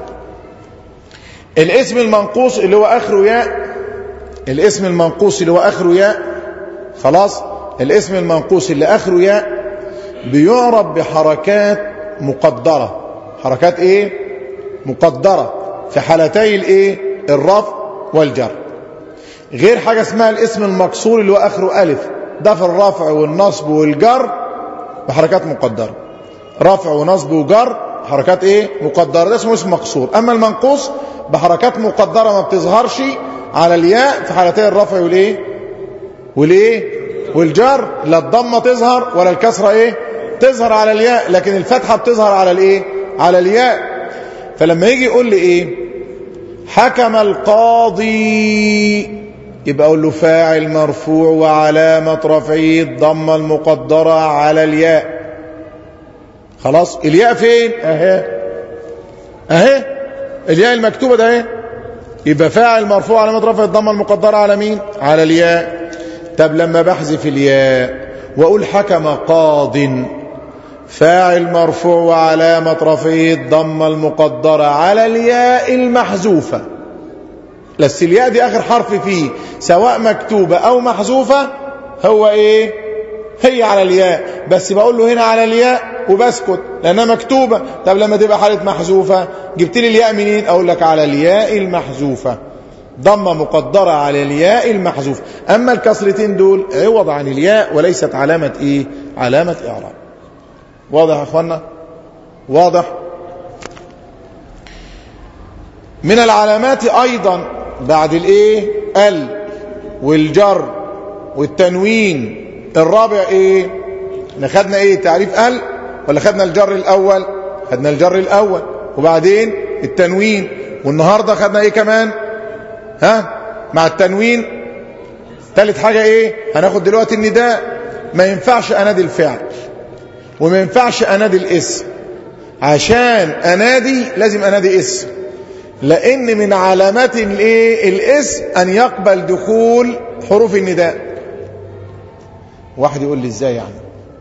الاسم المنقوص اللي هو اخره ياء، الاسم المنقوص اللي هو اخره ياء، خلاص، الاسم المنقوص اللي اخره ياء بيعرب بحركات مقدرة. حركات ايه؟ مقدرة في حالتي الايه؟ الرفع والجر. غير حاجة اسمها الاسم المكسور اللي هو اخره الف، ده في الرفع والنصب والجر بحركات مقدرة. رفع ونصب وجر حركات ايه؟ مقدرة، ده اسمه اسم مكسور. اما المنقوص بحركات مقدرة ما بتظهرش على الياء في حالتي الرفع والايه؟ والايه؟ والجر. لا الضمة تظهر ولا الكسرة ايه؟ تظهر على الياء، لكن الفتحة بتظهر على الايه؟ على الياء. فلما يجي يقول لي ايه؟ حكم القاضي، يبقى اقول له فاعل مرفوع وعلامة رفعه الضمة المقدرة على الياء. خلاص، الياء فين؟ اهي اهي الياء المكتوبة ده اهي. يبقى فاعل مرفوع علامة رفعه الضمة المقدرة على مين؟ على الياء. طب لما بحذف الياء واقول حكم قاض، فاعل مرفوع وعلامة رفعه الضمة المقدرة على الياء المحذوفة. بس الياء دي اخر حرف فيه سواء مكتوبة او محذوفة هو ايه؟ هي على الياء، بس بقول له هنا على الياء وبسكت لانها مكتوبة. طب لما تبقى حالة محذوفة جبت لي الياء منين؟ اقول لك على الياء المحذوفة، ضمة مقدرة على الياء المحذوفة. اما الكسرتين دول عوض عن الياء وليست علامة ايه؟ علامة اعراب. واضح يا اخوانا؟ واضح. من العلامات ايضا بعد الايه؟ ال والجر والتنوين الرابع ايه؟ خدنا ايه؟ تعريف ال ولا خدنا الجر الاول؟ خدنا الجر الاول وبعدين التنوين. والنهارده خدنا ايه كمان؟ ها مع التنوين ثالث حاجة ايه؟ هناخد دلوقتي النداء. ما ينفعش انادي الفعل وما ينفعش انادي الاسم. عشان انادي لازم انادي اسم، لان من علامات الايه؟ الاسم ان يقبل دخول حروف النداء. واحد يقول لي ازاي يعني؟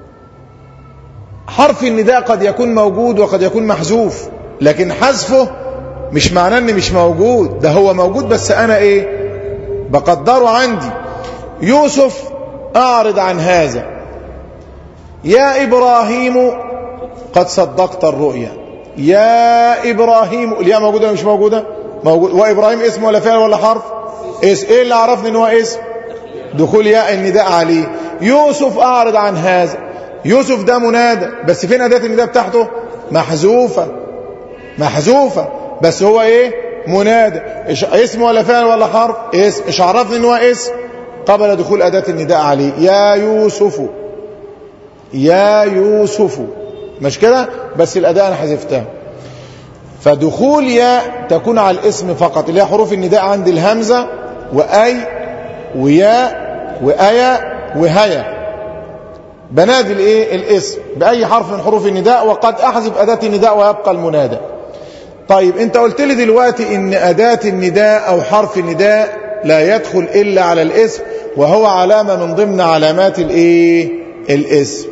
حرف النداء قد يكون موجود وقد يكون محذوف، لكن حذفه مش معناه ان مش موجود، ده هو موجود بس انا ايه؟ بقدره عندي. يوسف اعرض عن هذا، يا ابراهيم قد صدقت الرؤيا. يا ابراهيم، الياء موجوده ولا مش موجوده؟ موجود. وابراهيم اسم ولا فعل ولا حرف؟ اسم. ايه اللي عرفني ان هو اسم؟ دخول ياء النداء عليه. يوسف اعرض عن هذا، يوسف ده منادى بس فين اداه النداء بتاعته؟ محذوفه، محذوفه بس هو ايه؟ منادى. اسم ولا فعل ولا حرف؟ اسم. ايش عرفني ان هو اسم؟ قبل دخول اداه النداء عليه. يا يوسف، يا يوسف، مش كده؟ بس الاداء انا حذفتها. فدخول ياء تكون على الاسم فقط، اللي هي حروف النداء عندي الهمزه واي وياء وايا وهيا. بنادي الايه؟ الاسم باي حرف من حروف النداء، وقد احذف اداه النداء ويبقى المنادى. طيب انت قلت لي دلوقتي ان اداه النداء او حرف النداء لا يدخل الا على الاسم، وهو علامه من ضمن علامات الايه؟ الاسم.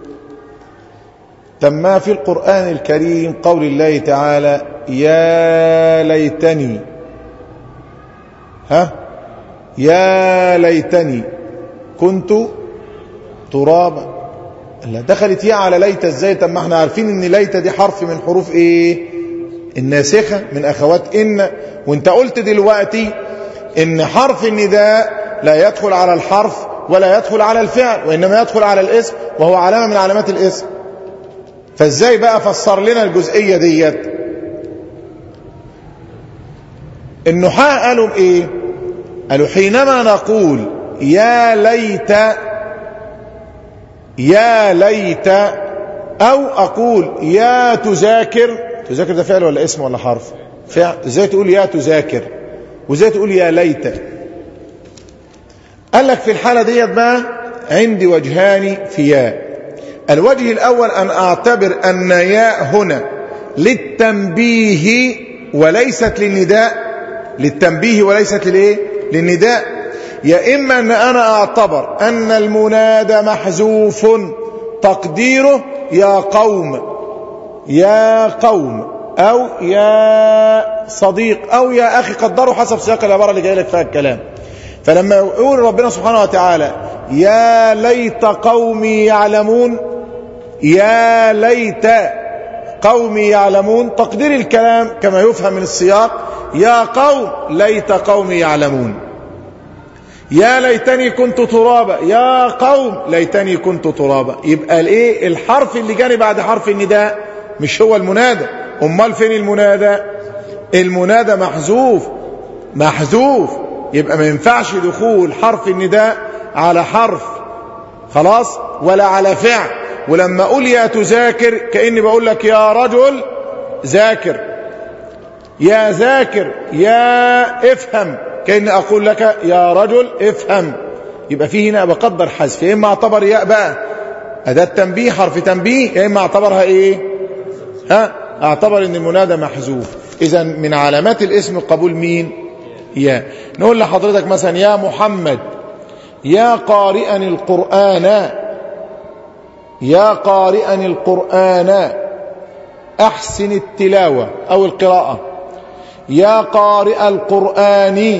تم في القرآن الكريم قول الله تعالى يا ليتني، ها يا ليتني كنت ترابا. لا دخلت يا على ليت ازاي؟ طب ما احنا عارفين ان ليت دي حرف من حروف ايه؟ الناسخة من اخوات ان. وانت قلت دلوقتي ان حرف النداء لا يدخل على الحرف ولا يدخل على الفعل، وانما يدخل على الاسم وهو علامة من علامات الاسم. فازاي بقى فسر لنا الجزئية ديت؟ النحاة قالوا ايه؟ قالوا حينما نقول يا ليت، يا ليت، او اقول يا تذاكر. تذاكر ده فعل ولا اسم ولا حرف؟ فعل. ازاي تقول يا تذاكر وازاي تقول يا ليت؟ قال لك في الحالة ديت بقى عندي وجهان في يا. الوجه الأول أن أعتبر أن ياء هنا للتنبيه وليست للنداء، للتنبيه وليست للإيه؟ للنداء. يا إما أن أنا أعتبر أن المنادى محذوف تقديره يا قوم، يا قوم أو يا صديق أو يا أخي، قدروا حسب سياق العبارة اللي جاي لك فيها الكلام. فلما يقول ربنا سبحانه وتعالى يا ليت قومي يعلمون، يا ليت قومي يعلمون، تقدير الكلام كما يفهم من السياق يا قوم ليت قومي يعلمون، يا ليتني كنت ترابا، يا قوم ليتني كنت ترابا. يبقى الايه الحرف اللي جاني بعد حرف النداء مش هو المنادى. امال فين المنادى؟ المنادى محذوف، محذوف. يبقى ما ينفعش دخول حرف النداء على حرف خلاص ولا على فعل. ولما اقول يا تذاكر كأني بقول لك يا رجل ذاكر، يا ذاكر، يا افهم، كأني اقول لك يا رجل افهم. يبقى فيه هنا بقدر حذف، يا اما اعتبر ياء بقى اداة تنبيه حرف تنبيه، يا اما اعتبرها ايه ها اعتبر ان المنادى محذوف. اذا من علامات الاسم القبول مين؟ يا. نقول لحضرتك مثلا يا محمد، يا قارئا القرآن، يا قارئا القرآن أحسن التلاوة أو القراءة، يا قارئ القرآن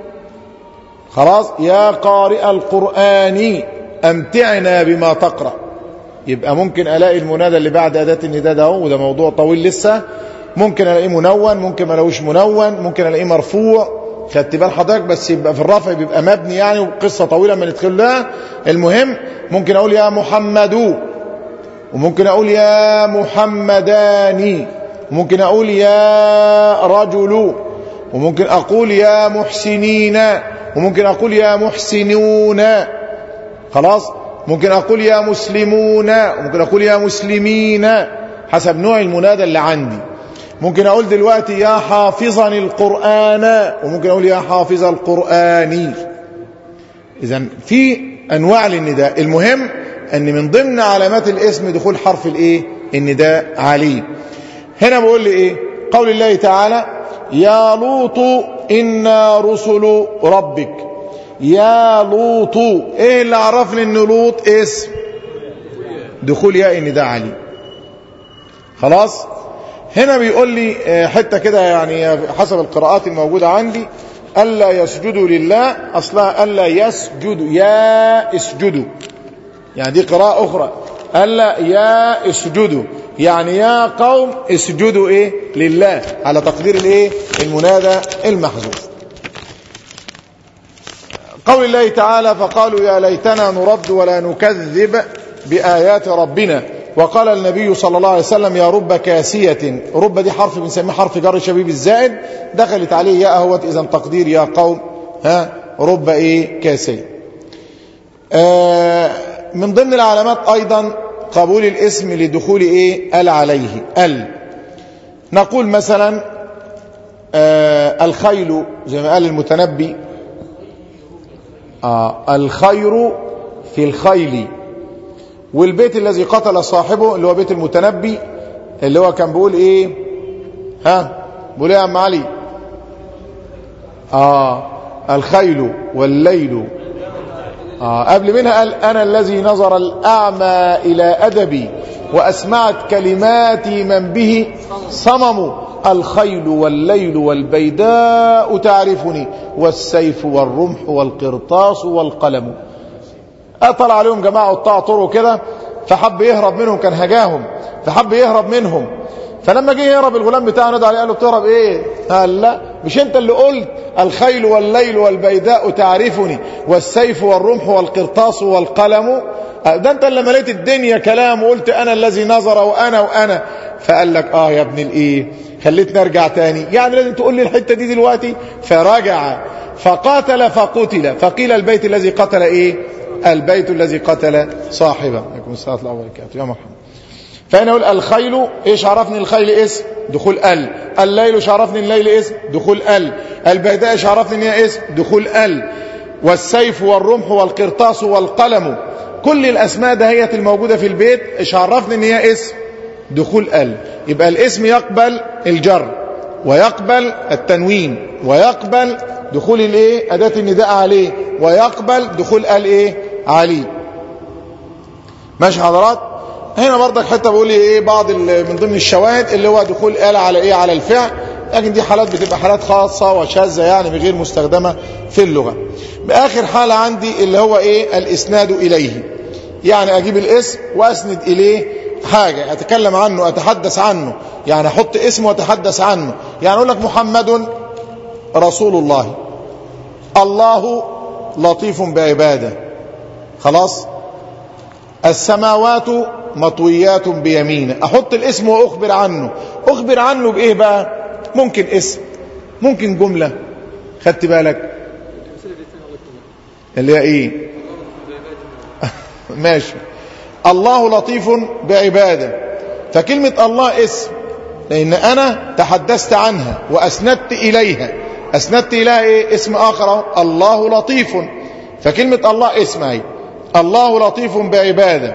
خلاص، يا قارئ القرآن أمتعنا بما تقرأ. يبقى ممكن ألاقي المنادى اللي بعد أداة النداء ده، وده موضوع طويل لسه، ممكن ألاقيه منون، ممكن ما الاقيهوش منون، ممكن ألاقيه مرفوع، خدت بال حضرتك؟ بس يبقى في الرفع بيبقى مبني يعني، وقصة طويلة ما ندخل لها. المهم ممكن أقول يا محمد، وممكن أقول يا محمدان، وممكن أقول يا رجل، وممكن أقول يا محسنين، وممكن أقول يا محسنون خلاص، ممكن أقول يا مسلمون، وممكن أقول يا مسلمين حسب نوع المنادى اللي عندي. ممكن أقول دلوقتي يا حافظا القرآن، وممكن أقول يا حافظ القرآن. إذن في أنواع للنداء. المهم أن من ضمن علامات الاسم دخول حرف الإيه النداء عليه. هنا بقول لي إيه؟ قول الله تعالى يا لوط إنا رسل ربك. يا لوط، إيه اللي عرفني أن لوط اسم؟ دخول ياء النداء عليه. خلاص. هنا بيقول لي حتة كده يعني حسب القراءات الموجودة عندي، ألا يسجدوا لله، أصلها ألا يسجدوا، يا اسجدوا، يعني دي قراءة أخرى، ألا يا اسجدوا، يعني يا قوم اسجدوا إيه لله، على تقدير الإيه المنادى المحذوف. قول الله تعالى فقالوا يا ليتنا نرد ولا نكذب بآيات ربنا. وقال النبي صلى الله عليه وسلم يا رب كاسية، رب دي حرف بنسميه حرف جر شبيب الزائد، دخلت عليه ياء اهوت، اذا تقدير يا قوم ها رب ايه كاسية. آه من ضمن العلامات ايضا قبول الاسم لدخول ايه ال عليه. ال نقول مثلا آه الخيل، زي ما قال المتنبي آه الخير في الخيل. والبيت الذي قتل صاحبه اللي هو بيت المتنبي، اللي هو كان بيقول ايه ها بيقول ايه يا عم علي؟ اه الخيل والليل. آه قبل منها قال انا الذي نظر الاعمى الى ادبي واسمعت كلماتي من به صمم. الخيل والليل والبيداء تعرفني والسيف والرمح والقرطاس والقلم. أطلع عليهم جماعة قطاع طرق كده، فحب يهرب منهم، كان هجاهم فحب يهرب منهم. فلما جه يهرب الغلام بتاعه نادى عليه قال له بتهرب ايه؟ قال لا مش انت اللي قلت الخيل والليل والبيداء تعرفني والسيف والرمح والقرطاس والقلم؟ ده انت اللي مليت الدنيا كلام وقلت انا الذي نظر وانا وانا. فقال لك اه يا ابن الايه خليتني ارجع تاني، يعني لازم تقول لي الحته دي دلوقتي. فرجع فقاتل فقتل، فقيل البيت الذي قتل ايه؟ البيت الذي قتل صاحبه. عليكم السلام ورحمه الله وبركاته يا مرحبا. فانا اقول الخيل، ايش عرفني الخيل اسم؟ دخول ال. الليل ايش عرفني الليل اسم؟ دخول ال. البيداء ايش عرفني ان هي اسم؟ دخول ال. والسيف والرمح والقرطاس والقلم، كل الاسماء دهيت الموجوده في البيت ايش عرفني ان هي اسم؟ دخول ال. يبقى الاسم يقبل الجر ويقبل التنوين ويقبل دخول الايه اداه النداء عليه ويقبل دخول ال ايه عليه. ماشي حضرات؟ هنا برضك حتى بقول لي ايه بعض من ضمن الشواهد اللي هو دخول آلة على ايه على الفعل، لكن دي حالات بتبقى حالات خاصة وشاذة يعني غير مستخدمة في اللغة. بآخر حالة عندي اللي هو ايه الاسناد اليه، يعني اجيب الاسم واسند اليه حاجة اتكلم عنه اتحدث عنه، يعني احط اسم واتحدث عنه. يعني اقول لك محمد رسول الله، الله لطيف بعباده، خلاص، السماوات مطويات بيمينه، احط الاسم واخبر عنه. اخبر عنه بايه بقى؟ ممكن اسم، ممكن جملة، خدت بالك اللي هي ايه؟ ماشي. الله لطيف بعباده، فكلمة الله اسم لان انا تحدثت عنها واسندت اليها. اسندت اليها ايه؟ اسم اخر، الله لطيف، فكلمة الله اسم اهي، الله لطيف بعباده.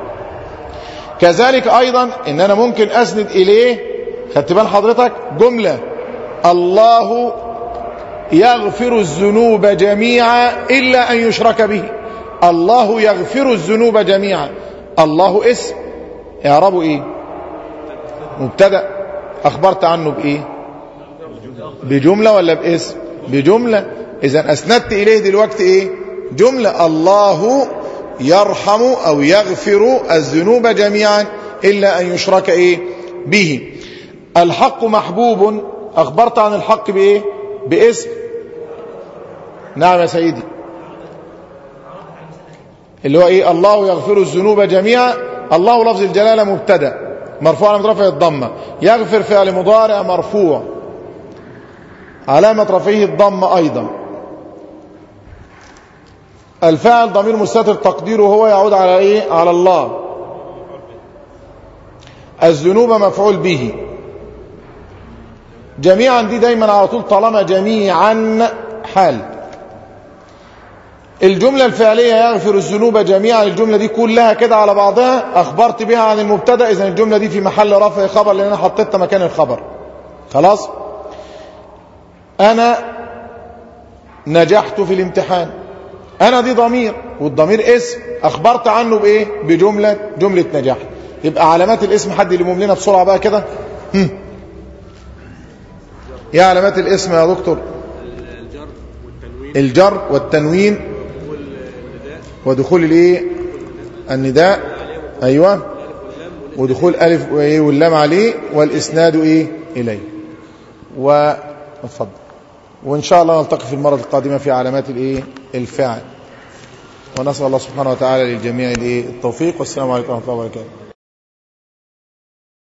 كذلك ايضا ان انا ممكن اسند اليه، خدت بال حضرتك، جملة، الله يغفر الذنوب جميعا الا ان يشرك به. الله يغفر الذنوب جميعا، الله اسم، اعرابه ايه؟ مبتدأ، اخبرت عنه بايه؟ بجملة ولا باسم؟ بجملة. اذا اسندت اليه دلوقتي ايه؟ جملة، الله يرحم او يغفر الذنوب جميعا الا ان يشرك ايه به. الحق محبوب، اخبرت عن الحق بايه؟ باسم. نعم يا سيدي، اللي هو ايه؟ الله يغفر الذنوب جميعا، الله لفظ الجلالة مبتدا مرفوع علامة رفعه الضمة، يغفر فعل مضارع مرفوع علامة رفعه الضمة ايضا. الفاعل ضمير مستتر تقديره هو يعود على ايه؟ على الله. الذنوب مفعول به. جميعا دي دايما على طول طالما جميعا حال. الجملة الفعلية يغفر الذنوب جميعا، الجملة دي كلها كده على بعضها اخبرت بها عن المبتدا، اذا الجملة دي في محل رفع خبر لان انا حطيتها مكان الخبر. خلاص. انا نجحت في الامتحان، انا دي ضمير والضمير اسم، اخبرت عنه بايه؟ بجملة، جملة نجاح. يبقى علامات الاسم حد اللي لنا بسرعة بقى كده. هم. ايه علامات الاسم يا دكتور؟ الجر والتنوين، الجر والتنوين ودخول الايه؟ النداء، ايوه، ودخول الف وايه واللام عليه، والاسناد ايه؟ اليه. واتفضل. وان شاء الله نلتقي في المرة القادمة في علامات الايه؟ الفعل. ونسأل الله سبحانه وتعالى للجميع الايه؟ التوفيق. والسلام عليكم ورحمة الله وبركاته.